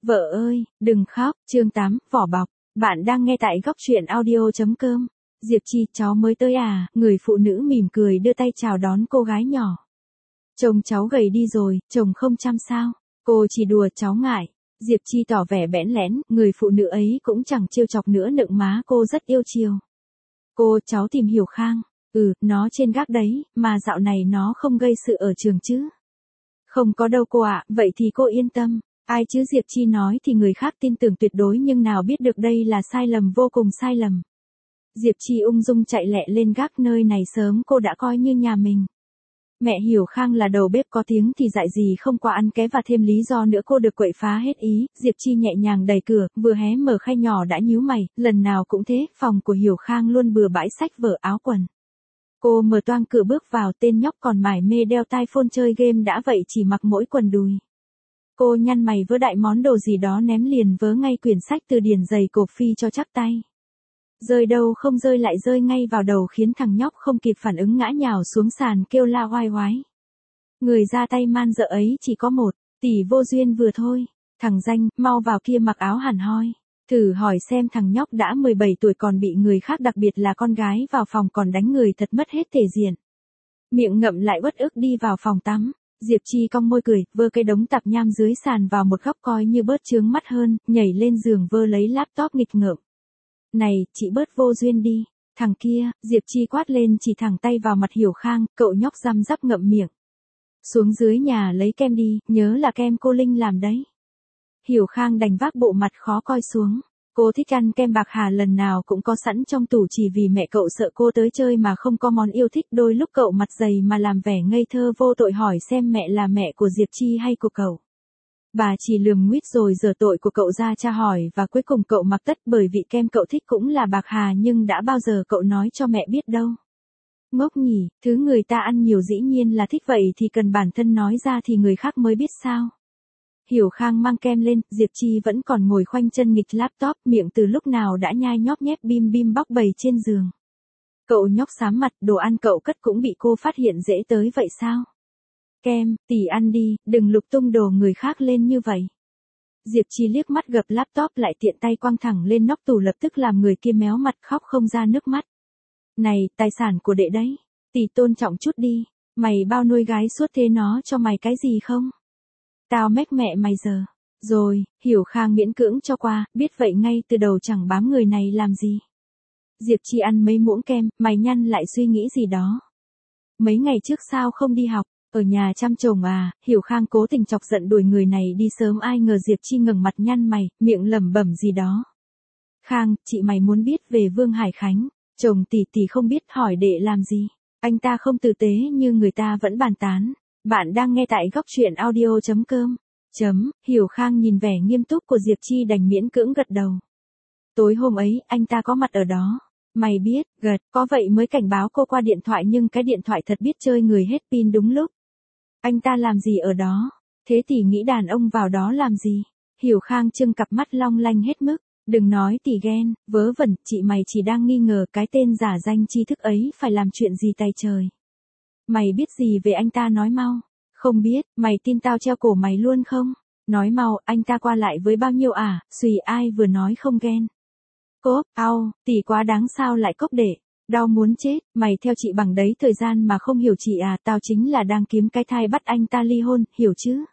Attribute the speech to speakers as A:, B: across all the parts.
A: Vợ ơi, đừng khóc, chương 8, vỏ bọc. Bạn đang nghe tại góc truyện audio.com. Diệp Chi, cháu mới tới à? Người phụ nữ mỉm cười đưa tay chào đón cô gái nhỏ. Chồng cháu gầy đi rồi, chồng không chăm sao? Cô chỉ đùa, cháu ngại. Diệp Chi tỏ vẻ bẽn lẽn, người phụ nữ ấy cũng chẳng trêu chọc nữa, nựng má cô rất yêu chiều. Cháu tìm Hiểu Khang. Nó trên gác đấy, mà dạo này nó không gây sự ở trường chứ? Không có đâu cô ạ, vậy thì cô yên tâm. Ai chứ, Diệp Chi nói thì người khác tin tưởng tuyệt đối, nhưng nào biết được đây là sai lầm, vô cùng sai lầm. Diệp Chi ung dung chạy lẹ lên gác, nơi này sớm cô đã coi như nhà mình. Mẹ Hiểu Khang là đầu bếp có tiếng thì dạy gì không qua ăn ké, và thêm lý do nữa cô được quậy phá hết ý. Diệp Chi nhẹ nhàng đẩy cửa, vừa hé mở khay nhỏ đã nhíu mày, lần nào cũng thế, phòng của Hiểu Khang luôn bừa bãi sách vở áo quần. Cô mở toang cửa bước vào, tên nhóc còn mải mê đeo tai phone chơi game đã vậy chỉ mặc mỗi quần đùi. Cô nhăn mày vớ đại món đồ gì đó ném liền vớ ngay quyển sách từ điển dày cộp phi cho chắc tay. Rơi đâu không rơi, lại rơi ngay vào đầu, khiến thằng nhóc không kịp phản ứng ngã nhào xuống sàn kêu la oai oái. Người ra tay man dợ ấy chỉ có một, tỷ vô duyên vừa thôi. Thằng danh, mau vào kia mặc áo hẳn hoi. Thử hỏi xem, thằng nhóc đã 17 tuổi còn bị người khác, đặc biệt là con gái, vào phòng còn đánh người, thật mất hết thể diện. Miệng ngậm lại uất ức đi vào phòng tắm. Diệp Chi cong môi cười, vơ cái đống tạp nham dưới sàn vào một góc coi như bớt chướng mắt hơn, nhảy lên giường vơ lấy laptop nghịch ngợm. Này, chị bớt vô duyên đi. Thằng kia, Diệp Chi quát lên chỉ thẳng tay vào mặt Hiểu Khang, cậu nhóc răm rắp ngậm miệng. Xuống dưới nhà lấy kem đi, nhớ là kem cô Linh làm đấy. Hiểu Khang đành vác bộ mặt khó coi xuống. Cô thích ăn kem bạc hà, lần nào cũng có sẵn trong tủ, chỉ vì mẹ cậu sợ cô tới chơi mà không có món yêu thích. Đôi lúc cậu mặt dày mà làm vẻ ngây thơ vô tội, hỏi xem mẹ là mẹ của Diệp Chi hay của cậu. Bà chỉ lườm nguýt rồi giở tội của cậu ra tra hỏi, và cuối cùng cậu mặc tất, bởi vị kem cậu thích cũng là bạc hà, nhưng đã bao giờ cậu nói cho mẹ biết đâu. Ngốc nhỉ, thứ người ta ăn nhiều dĩ nhiên là thích, vậy thì cần bản thân nói ra thì người khác mới biết sao. Hiểu Khang mang kem lên, Diệp Chi vẫn còn ngồi khoanh chân nghịch laptop, miệng từ lúc nào đã nhai nhóp nhép bim bim bóc bầy trên giường. Cậu nhóc xám mặt, đồ ăn cậu cất cũng bị cô phát hiện dễ tới vậy sao? Kem, tỷ ăn đi, đừng lục tung đồ người khác lên như vậy. Diệp Chi liếc mắt gập laptop lại, tiện tay quăng thẳng lên nóc tủ, lập tức làm người kia méo mặt khóc không ra nước mắt. Này, tài sản của đệ đấy, tỷ tôn trọng chút đi, mày bao nuôi gái suốt thế, nó cho mày cái gì không? Tao mách mẹ mày giờ. Rồi, Hiểu Khang miễn cưỡng cho qua, biết vậy ngay từ đầu chẳng bám người này làm gì. Diệp Chi ăn mấy muỗng kem, mày nhăn lại suy nghĩ gì đó. Mấy ngày trước sao không đi học, ở nhà chăm chồng à? Hiểu Khang cố tình chọc giận đuổi người này đi sớm, ai ngờ Diệp Chi ngẩng mặt nhăn mày, miệng lẩm bẩm gì đó. Khang, chị mày muốn biết về Vương Hải Khánh, chồng tỷ không biết, hỏi đệ làm gì? Anh ta không tử tế như người ta vẫn bàn tán. Bạn đang nghe tại góc truyện audio.com. Hiểu Khang nhìn vẻ nghiêm túc của Diệp Chi đành miễn cưỡng gật đầu. Tối hôm ấy, anh ta có mặt ở đó. Mày biết, có vậy mới cảnh báo cô qua điện thoại, nhưng cái điện thoại thật biết chơi người, hết pin đúng lúc. Anh ta làm gì ở đó? Thế tỷ nghĩ đàn ông vào đó làm gì? Hiểu Khang trưng cặp mắt long lanh hết mức. Đừng nói tỷ ghen, vớ vẩn, chị mày chỉ đang nghi ngờ cái tên giả danh tri thức ấy phải làm chuyện gì tay trời. Mày biết gì về anh ta, nói mau. Không biết, mày tin tao treo cổ mày luôn không? Nói mau, anh ta qua lại với bao nhiêu à? Xùy, ai vừa nói không ghen. Cốp, tỷ quá đáng, sao lại cốc để. Đau muốn chết, mày theo chị bằng đấy thời gian mà không hiểu chị à? Tao chính là đang kiếm cái thai bắt anh ta ly hôn, hiểu chứ?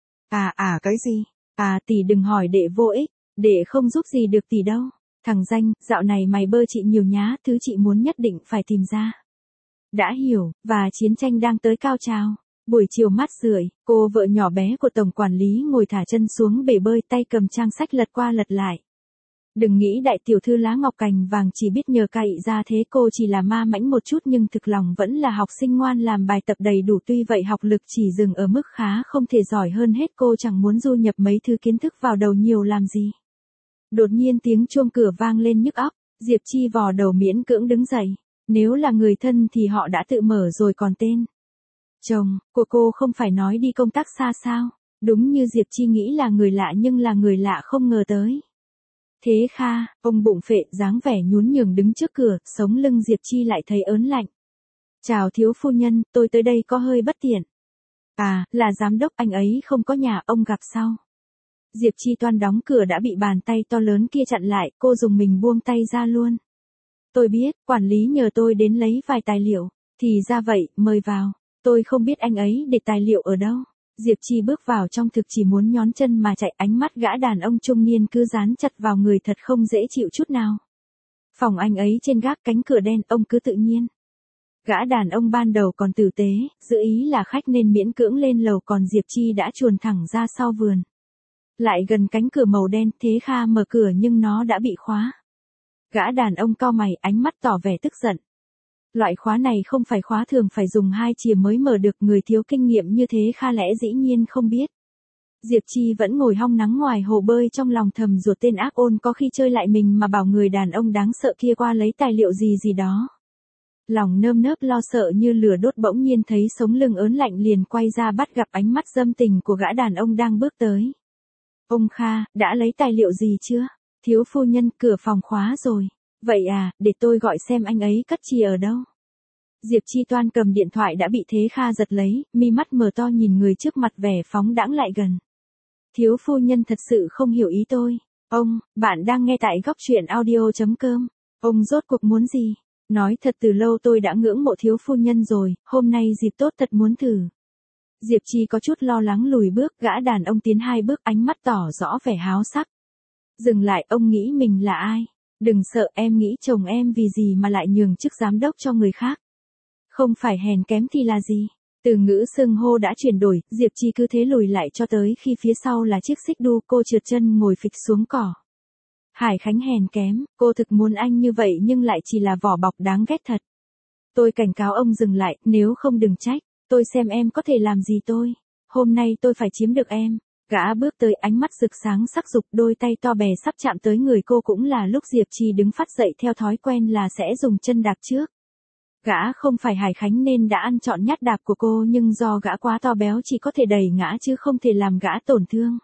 A: Cái gì? Tỷ đừng hỏi đệ vô ích, đệ không giúp gì được tỷ đâu. Thằng danh, dạo này mày bơ chị nhiều nhá, thứ chị muốn nhất định phải tìm ra. Đã hiểu, và chiến tranh đang tới cao trào. Buổi chiều mát rượi, cô vợ nhỏ bé của tổng quản lý ngồi thả chân xuống bể bơi, tay cầm trang sách lật qua lật lại. Đừng nghĩ đại tiểu thư lá ngọc cành vàng chỉ biết nhờ cậy ra thế, cô chỉ là ma mãnh một chút nhưng thực lòng vẫn là học sinh ngoan, làm bài tập đầy đủ, tuy vậy học lực chỉ dừng ở mức khá, không thể giỏi hơn hết. Cô chẳng muốn du nhập mấy thứ kiến thức vào đầu nhiều làm gì. Đột nhiên tiếng chuông cửa vang lên nhức óc, Diệp Chi vò đầu miễn cưỡng đứng dậy. Nếu là người thân thì họ đã tự mở rồi, còn tên chồng của cô không phải nói đi công tác xa sao? Đúng như Diệp Chi nghĩ, là người lạ, nhưng là người lạ không ngờ tới. Thế Kha, ông bụng phệ, dáng vẻ nhún nhường đứng trước cửa, sống lưng Diệp Chi lại thấy ớn lạnh. Chào thiếu phu nhân, tôi tới đây có hơi bất tiện. Là giám đốc, anh ấy không có nhà, ông gặp sau. Diệp Chi toan đóng cửa đã bị bàn tay to lớn kia chặn lại, cô dùng mình buông tay ra luôn. Tôi biết, quản lý nhờ tôi đến lấy vài tài liệu. Thì ra vậy, mời vào. Tôi không biết anh ấy để tài liệu ở đâu. Diệp Chi bước vào trong thực chỉ muốn nhón chân mà chạy, ánh mắt gã đàn ông trung niên cứ dán chặt vào người thật không dễ chịu chút nào. Phòng anh ấy trên gác cánh cửa đen, ông cứ tự nhiên. Gã đàn ông ban đầu còn tử tế, giữ ý là khách nên miễn cưỡng lên lầu, còn Diệp Chi đã chuồn thẳng ra sau vườn. Lại gần cánh cửa màu đen, Thế Kha mở cửa nhưng nó đã bị khóa. Gã đàn ông cau mày, ánh mắt tỏ vẻ tức giận. Loại khóa này không phải khóa thường, phải dùng 2 chìa mới mở được, người thiếu kinh nghiệm như Thế Kha lẽ dĩ nhiên không biết. Diệp Chi vẫn ngồi hong nắng ngoài hồ bơi, trong lòng thầm ruột tên ác ôn có khi chơi lại mình mà bảo người đàn ông đáng sợ kia qua lấy tài liệu gì gì đó. Lòng nơm nớp lo sợ như lửa đốt, bỗng nhiên thấy sống lưng ớn lạnh, liền quay ra bắt gặp ánh mắt dâm tình của gã đàn ông đang bước tới. Ông Kha, đã lấy tài liệu gì chưa? Thiếu phu nhân, cửa phòng khóa rồi. Vậy à, để tôi gọi xem anh ấy cất chìa ở đâu. Diệp Chi toan cầm điện thoại đã bị Thế Kha giật lấy, mi mắt mở to nhìn người trước mặt vẻ phóng đãng lại gần. Thiếu phu nhân thật sự không hiểu ý tôi. Ông, bạn đang nghe tại góc truyện audio.com. Ông rốt cuộc muốn gì? Nói thật, từ lâu tôi đã ngưỡng mộ thiếu phu nhân rồi, hôm nay dịp tốt thật muốn thử. Diệp Chi có chút lo lắng lùi bước, gã đàn ông tiến 2 bước, ánh mắt tỏ rõ vẻ háo sắc. Dừng lại, ông nghĩ mình là ai? Đừng sợ, em nghĩ chồng em vì gì mà lại nhường chức giám đốc cho người khác? Không phải hèn kém thì là gì? Từ ngữ xưng hô đã chuyển đổi, Diệp Chi cứ thế lùi lại cho tới khi phía sau là chiếc xích đu, cô trượt chân ngồi phịch xuống cỏ. Hải Khánh hèn kém, cô thực muốn anh như vậy nhưng lại chỉ là vỏ bọc đáng ghét thật. Tôi cảnh cáo ông dừng lại, nếu không đừng trách, tôi xem em có thể làm gì tôi. Hôm nay tôi phải chiếm được em. Gã bước tới, ánh mắt rực sáng sắc dục, đôi tay to bè sắp chạm tới người cô, cũng là lúc Diệp Chi đứng phát dậy, theo thói quen là sẽ dùng chân đạp trước. Gã không phải Hải Khánh nên đã ăn trọn nhát đạp của cô, nhưng do gã quá to béo chỉ có thể đẩy ngã chứ không thể làm gã tổn thương.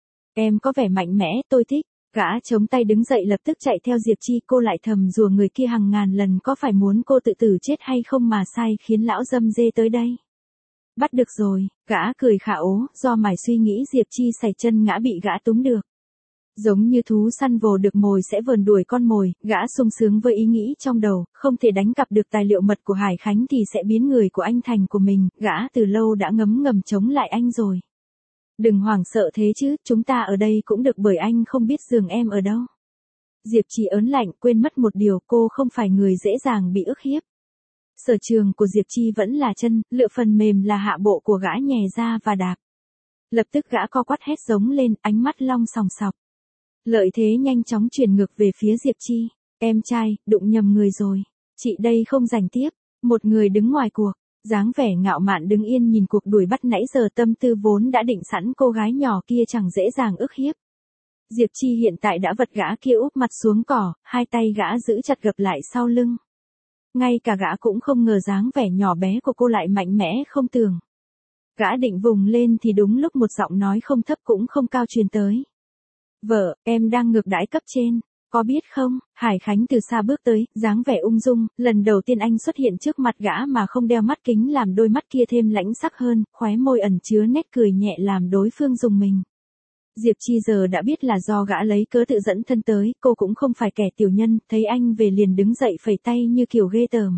A: Em có vẻ mạnh mẽ, tôi thích. Gã chống tay đứng dậy lập tức chạy theo Diệp Chi, cô lại thầm rủa người kia hàng ngàn lần có phải muốn cô tự tử chết hay không mà sai khiến lão dâm dê tới đây. Bắt được rồi, gã cười khả ố, do mải suy nghĩ Diệp Chi sảy chân ngã bị gã túm được. Giống như thú săn vồ được mồi sẽ vờn đuổi con mồi, gã sung sướng với ý nghĩ trong đầu, không thể đánh cắp được tài liệu mật của Hải Khánh thì sẽ biến người của anh thành của mình, gã từ lâu đã ngấm ngầm chống lại anh rồi. Đừng hoảng sợ thế chứ, chúng ta ở đây cũng được, bởi anh không biết giường em ở đâu. Diệp Chi ớn lạnh, quên mất một điều, cô không phải người dễ dàng bị ức hiếp. Sở trường của Diệp Chi vẫn là chân, lựa phần mềm là hạ bộ của gã nhè ra và đạp. Lập tức gã co quắt hét giống lên, ánh mắt long sòng sọc. Lợi thế nhanh chóng chuyển ngược về phía Diệp Chi. Em trai, đụng nhầm người rồi. Chị đây không giành tiếp. Một người đứng ngoài cuộc, dáng vẻ ngạo mạn đứng yên nhìn cuộc đuổi bắt nãy giờ, tâm tư vốn đã định sẵn cô gái nhỏ kia chẳng dễ dàng ức hiếp. Diệp Chi hiện tại đã vật gã kia úp mặt xuống cỏ, 2 tay gã giữ chặt gập lại sau lưng. Ngay cả gã cũng không ngờ dáng vẻ nhỏ bé của cô lại mạnh mẽ không tưởng. Gã định vùng lên thì đúng lúc một giọng nói không thấp cũng không cao truyền tới. Vợ, em đang ngược đãi cấp trên, có biết không? Hải Khánh từ xa bước tới, dáng vẻ ung dung, lần đầu tiên anh xuất hiện trước mặt gã mà không đeo mắt kính làm đôi mắt kia thêm lãnh sắc hơn, khóe môi ẩn chứa nét cười nhẹ làm đối phương rùng mình. Diệp Chi giờ đã biết là do gã lấy cớ tự dẫn thân tới, cô cũng không phải kẻ tiểu nhân, thấy anh về liền đứng dậy phẩy tay như kiểu ghê tởm.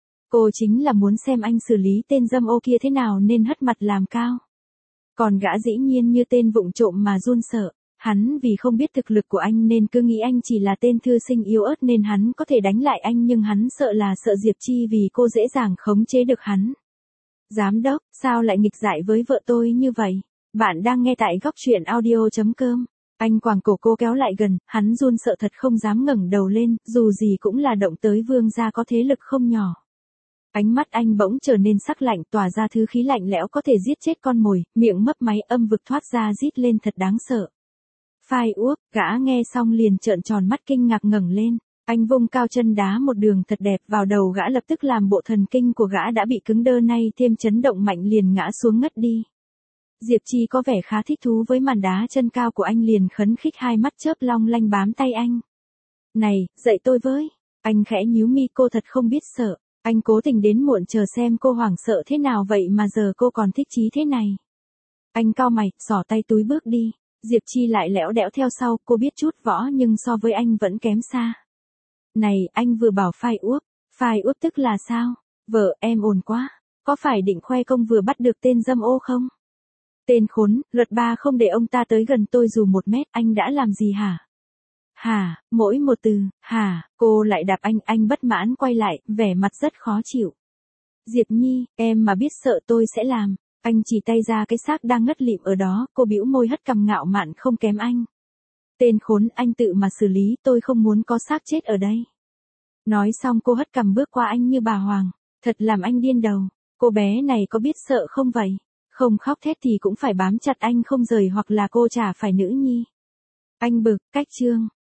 A: Cô chính là muốn xem anh xử lý tên dâm ô kia thế nào nên hất mặt làm cao. Còn gã dĩ nhiên như tên vụng trộm mà run sợ. Hắn vì không biết thực lực của anh nên cứ nghĩ anh chỉ là tên thư sinh yếu ớt nên hắn có thể đánh lại anh, nhưng hắn sợ là sợ Diệp Chi vì cô dễ dàng khống chế được hắn. Giám đốc, sao lại nghịch dại với vợ tôi như vậy? Bạn đang nghe tại góc truyện audio.com. Anh quàng cổ cô kéo lại gần, hắn run sợ thật không dám ngẩng đầu lên, dù gì cũng là động tới vương gia có thế lực không nhỏ. Ánh mắt anh bỗng trở nên sắc lạnh, tỏa ra thứ khí lạnh lẽo có thể giết chết con mồi, miệng mấp máy âm vực thoát ra rít lên thật đáng sợ. Phai uốc, gã nghe xong liền trợn tròn mắt kinh ngạc ngẩng lên, anh vung cao chân đá một đường thật đẹp vào đầu gã, lập tức làm bộ thần kinh của gã đã bị cứng đơ nay thêm chấn động mạnh liền ngã xuống ngất đi. Diệp Chi có vẻ khá thích thú với màn đá chân cao của anh, liền khấn khích, hai mắt chớp long lanh bám tay anh. Này, dạy tôi với. Anh khẽ nhíu mi, cô thật không biết sợ. Anh cố tình đến muộn chờ xem cô hoảng sợ thế nào vậy mà giờ cô còn thích chí thế này. Anh cau mày, xỏ tay túi bước đi. Diệp Chi lại lẽo đẽo theo sau, cô biết chút võ nhưng so với anh vẫn kém xa. Này, anh vừa bảo phai úp tức là sao? Vợ, em ồn quá. Có phải định khoe công vừa bắt được tên dâm ô không? Tên khốn, luật ba không để ông ta tới gần tôi dù 1 mét, anh đã làm gì hả? Hả, mỗi một từ, hả, cô lại đạp anh bất mãn quay lại, vẻ mặt rất khó chịu. Diệp Nhi, em mà biết sợ tôi sẽ làm. Anh chỉ tay ra cái xác đang ngất lịm ở đó, cô bĩu môi hất cằm ngạo mạn không kém anh. Tên khốn, anh tự mà xử lý, tôi không muốn có xác chết ở đây. Nói xong cô hất cằm bước qua anh như bà Hoàng, thật làm anh điên đầu. Cô bé này có biết sợ không vậy? Không khóc thét thì cũng phải bám chặt anh không rời hoặc là cô chả phải nữ nhi. Anh bực, cách chương.